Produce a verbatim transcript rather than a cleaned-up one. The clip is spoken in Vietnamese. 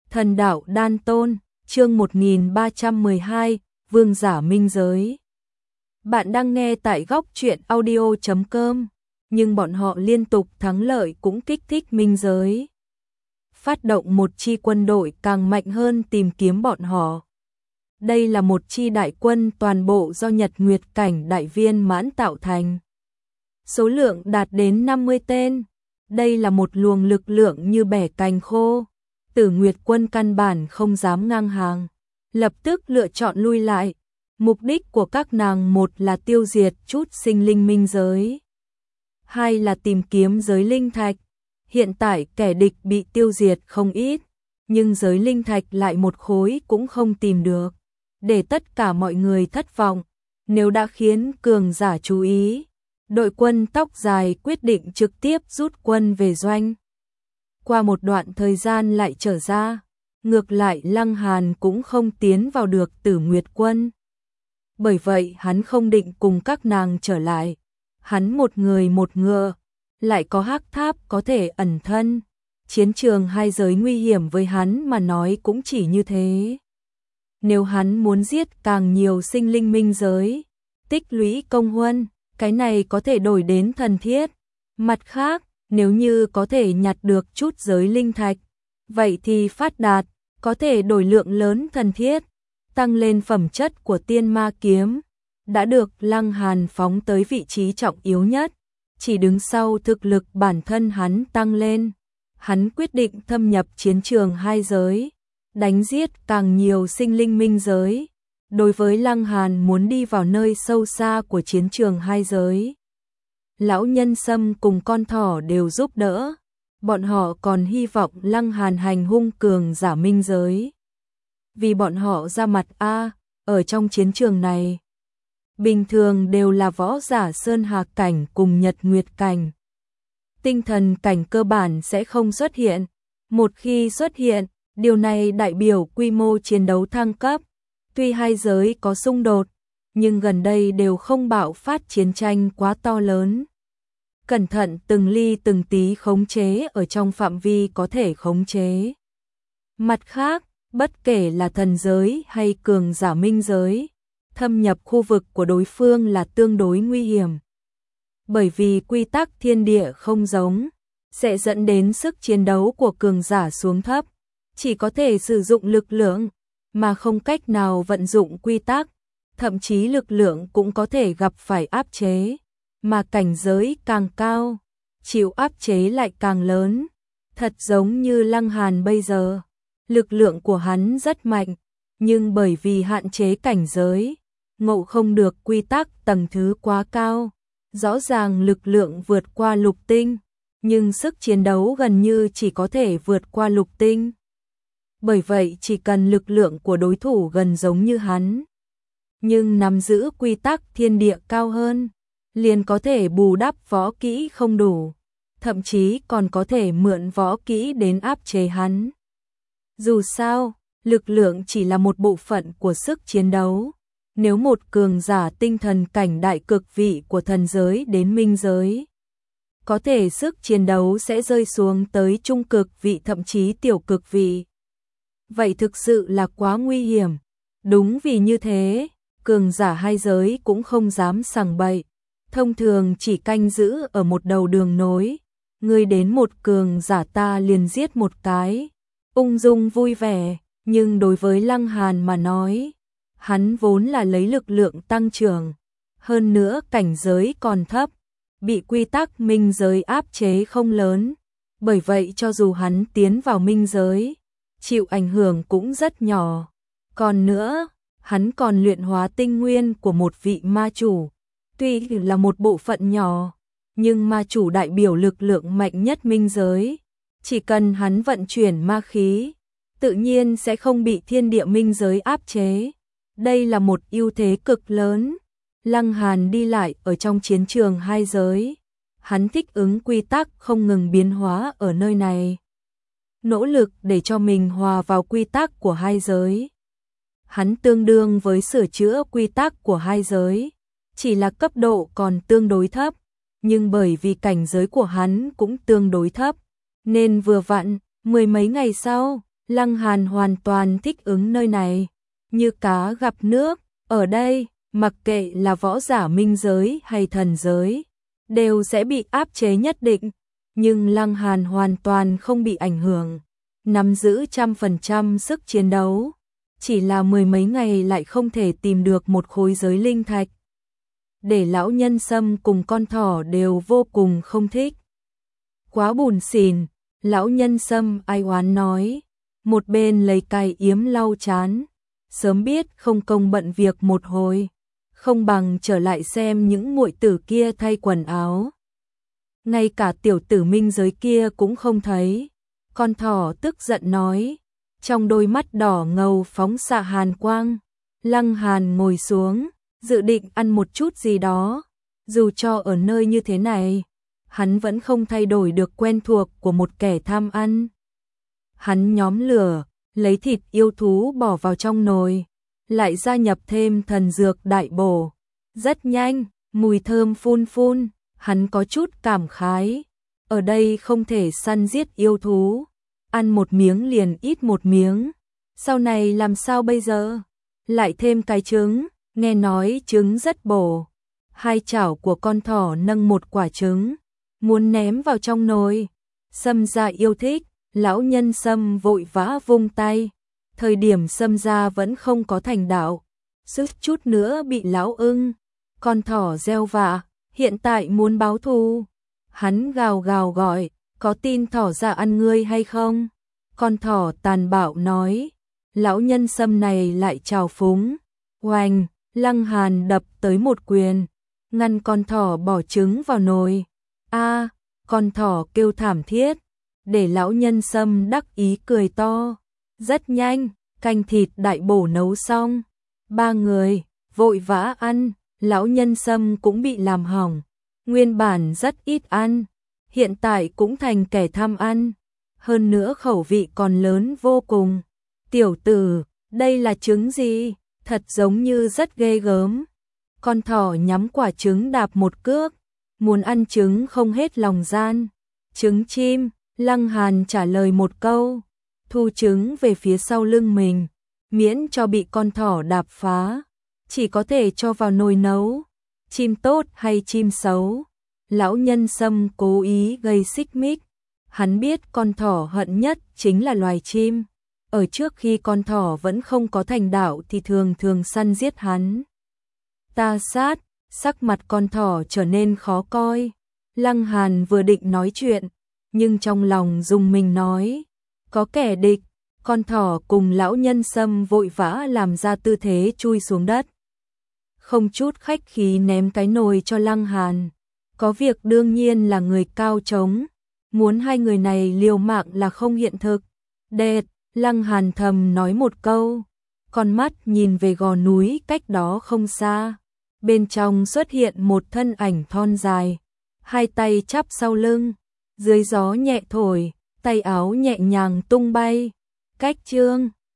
Thần đạo đan tôn, chương một nghìn ba trăm mười hai, Vương giả minh giới. Bạn đang nghe tại góc truyện audio chấm com, nhưng bọn họ liên tục thắng lợi cũng kích thích minh giới. Phát động một chi quân đội càng mạnh hơn tìm kiếm bọn họ. Đây là một chi đại quân toàn bộ do Nhật Nguyệt cảnh đại viên mãn tạo thành. Số lượng đạt đến năm mươi tên. Đây là một luồng lực lượng như bẻ cành khô. Tử Nguyệt quân căn bản không dám ngang hàng, lập tức lựa chọn lui lại. Mục đích của các nàng một là tiêu diệt chút sinh linh minh giới, hai là tìm kiếm giới linh thạch. Hiện tại kẻ địch bị tiêu diệt không ít, nhưng giới linh thạch lại một khối cũng không tìm được. Để tất cả mọi người thất vọng, nếu đã khiến cường giả chú ý, đội quân tóc dài quyết định trực tiếp rút quân về doanh. Qua một đoạn thời gian lại trở ra, ngược lại Lăng Hàn cũng không tiến vào được Tử Nguyệt quân. Bởi vậy hắn không định cùng các nàng trở lại. Hắn một người một ngựa, lại có hắc tháp có thể ẩn thân. Chiến trường hai giới nguy hiểm với hắn mà nói cũng chỉ như thế. Nếu hắn muốn giết càng nhiều sinh linh minh giới, tích lũy công huân, cái này có thể đổi đến thần thiết. Mặt khác, nếu như có thể nhặt được chút giới linh thạch, vậy thì phát đạt, có thể đổi lượng lớn thần thiết, tăng lên phẩm chất của tiên ma kiếm. Đã được Lăng Hàn phóng tới vị trí trọng yếu nhất, chỉ đứng sau thực lực bản thân hắn tăng lên. Hắn quyết định thâm nhập chiến trường hai giới, đánh giết càng nhiều sinh linh minh giới. Đối với Lăng Hàn muốn đi vào nơi sâu xa của chiến trường hai giới, lão nhân sâm cùng con thỏ đều giúp đỡ. Bọn họ còn hy vọng Lăng Hàn hành hung cường giả minh giới, vì bọn họ ra mặt a. Ở trong chiến trường này, bình thường đều là võ giả sơn hà cảnh cùng nhật nguyệt cảnh. Tinh thần cảnh cơ bản sẽ không xuất hiện. Một khi xuất hiện, điều này đại biểu quy mô chiến đấu thăng cấp. Tuy hai giới có xung đột, nhưng gần đây đều không bạo phát chiến tranh quá to lớn. Cẩn thận từng ly từng tí khống chế ở trong phạm vi có thể khống chế. Mặt khác, bất kể là thần giới hay cường giả minh giới, thâm nhập khu vực của đối phương là tương đối nguy hiểm. Bởi vì quy tắc thiên địa không giống, sẽ dẫn đến sức chiến đấu của cường giả xuống thấp, chỉ có thể sử dụng lực lượng, mà không cách nào vận dụng quy tắc, thậm chí lực lượng cũng có thể gặp phải áp chế. Mà cảnh giới càng cao, chịu áp chế lại càng lớn. Thật giống như Lăng Hàn bây giờ, lực lượng của hắn rất mạnh, nhưng bởi vì hạn chế cảnh giới, ngộ không được quy tắc tầng thứ quá cao. Rõ ràng lực lượng vượt qua lục tinh, nhưng sức chiến đấu gần như chỉ có thể vượt qua lục tinh. Bởi vậy chỉ cần lực lượng của đối thủ gần giống như hắn, nhưng nắm giữ quy tắc thiên địa cao hơn, liền có thể bù đắp võ kỹ không đủ, thậm chí còn có thể mượn võ kỹ đến áp chế hắn. Dù sao, lực lượng chỉ là một bộ phận của sức chiến đấu. Nếu một cường giả tinh thần cảnh đại cực vị của thần giới đến minh giới, có thể sức chiến đấu sẽ rơi xuống tới trung cực vị thậm chí tiểu cực vị. Vậy thực sự là quá nguy hiểm. Đúng vì như thế, cường giả hai giới cũng không dám sằng bậy. Thông thường chỉ canh giữ ở một đầu đường nối, người đến một cường giả ta liền giết một cái, ung dung vui vẻ. Nhưng đối với Lăng Hàn mà nói, hắn vốn là lấy lực lượng tăng trưởng, hơn nữa cảnh giới còn thấp, bị quy tắc minh giới áp chế không lớn. Bởi vậy cho dù hắn tiến vào minh giới, chịu ảnh hưởng cũng rất nhỏ. Còn nữa, hắn còn luyện hóa tinh nguyên của một vị ma chủ. Tuy là một bộ phận nhỏ, nhưng ma chủ đại biểu lực lượng mạnh nhất minh giới. Chỉ cần hắn vận chuyển ma khí, tự nhiên sẽ không bị thiên địa minh giới áp chế. Đây là một ưu thế cực lớn. Lăng Hàn đi lại ở trong chiến trường hai giới, hắn thích ứng quy tắc không ngừng biến hóa ở nơi này, nỗ lực để cho mình hòa vào quy tắc của hai giới. Hắn tương đương với sửa chữa quy tắc của hai giới, chỉ là cấp độ còn tương đối thấp, nhưng bởi vì cảnh giới của hắn cũng tương đối thấp, nên vừa vặn, mười mấy ngày sau, Lăng Hàn hoàn toàn thích ứng nơi này, như cá gặp nước, ở đây, mặc kệ là võ giả minh giới hay thần giới, đều sẽ bị áp chế nhất định, nhưng Lăng Hàn hoàn toàn không bị ảnh hưởng, nắm giữ trăm phần trăm sức chiến đấu, chỉ là mười mấy ngày lại không thể tìm được một khối giới linh thạch. Để lão nhân Sâm cùng con thỏ đều vô cùng không thích. Quá buồn xỉn, lão nhân Sâm ai oán nói, một bên lấy cày yếm lau chán, sớm biết không công bận việc một hồi, không bằng trở lại xem những muội tử kia thay quần áo. Ngay cả tiểu tử minh giới kia cũng không thấy. Con thỏ tức giận nói, trong đôi mắt đỏ ngầu phóng xạ hàn quang. Lăng Hàn ngồi xuống, dự định ăn một chút gì đó, dù cho ở nơi như thế này, hắn vẫn không thay đổi được quen thuộc của một kẻ tham ăn. Hắn nhóm lửa, lấy thịt yêu thú bỏ vào trong nồi, lại gia nhập thêm thần dược đại bổ. Rất nhanh, mùi thơm phun phun, hắn có chút cảm khái. Ở đây không thể săn giết yêu thú, ăn một miếng liền ít một miếng. Sau này làm sao bây giờ? Lại thêm cái trứng, nghe nói trứng rất bổ. Hai chảo của con thỏ nâng một quả trứng, muốn ném vào trong nồi. Sâm gia yêu thích, lão nhân Sâm vội vã vung tay. Thời điểm Sâm gia vẫn không có thành đạo, suýt chút nữa bị lão ưng, con thỏ gieo vạ, hiện tại muốn báo thù. Hắn gào gào gọi, có tin thỏ ra ăn ngươi hay không? Con thỏ tàn bạo nói, lão nhân Sâm này lại trào phúng. Oanh, Lăng Hàn đập tới một quyền, ngăn con thỏ bỏ trứng vào nồi. A, con thỏ kêu thảm thiết, để lão nhân Sâm đắc ý cười to. Rất nhanh, canh thịt đại bổ nấu xong, ba người vội vã ăn, lão nhân Sâm cũng bị làm hỏng. Nguyên bản rất ít ăn, hiện tại cũng thành kẻ tham ăn, hơn nữa khẩu vị còn lớn vô cùng. Tiểu tử, đây là trứng gì? Thật giống như rất ghê gớm. Con thỏ nhắm quả trứng đạp một cước, muốn ăn trứng không hết lòng gian. Trứng chim, Lăng Hàn trả lời một câu, thu trứng về phía sau lưng mình, miễn cho bị con thỏ đạp phá, chỉ có thể cho vào nồi nấu. Chim tốt hay chim xấu? Lão nhân Sâm cố ý gây xích mích, hắn biết con thỏ hận nhất chính là loài chim. Ở trước khi con thỏ vẫn không có thành đạo thì thường thường săn giết hắn. Ta sát, sắc mặt con thỏ trở nên khó coi. Lăng Hàn vừa định nói chuyện, nhưng trong lòng dùng mình nói, có kẻ địch. Con thỏ cùng lão nhân Sâm vội vã làm ra tư thế chui xuống đất, không chút khách khí ném cái nồi cho Lăng Hàn. Có việc đương nhiên là người cao trống, muốn hai người này liều mạng là không hiện thực. Đệt, Lăng Hàn thầm nói một câu, con mắt nhìn về gò núi cách đó không xa. Bên trong xuất hiện một thân ảnh thon dài, hai tay chắp sau lưng, dưới gió nhẹ thổi, tay áo nhẹ nhàng tung bay. Cách chương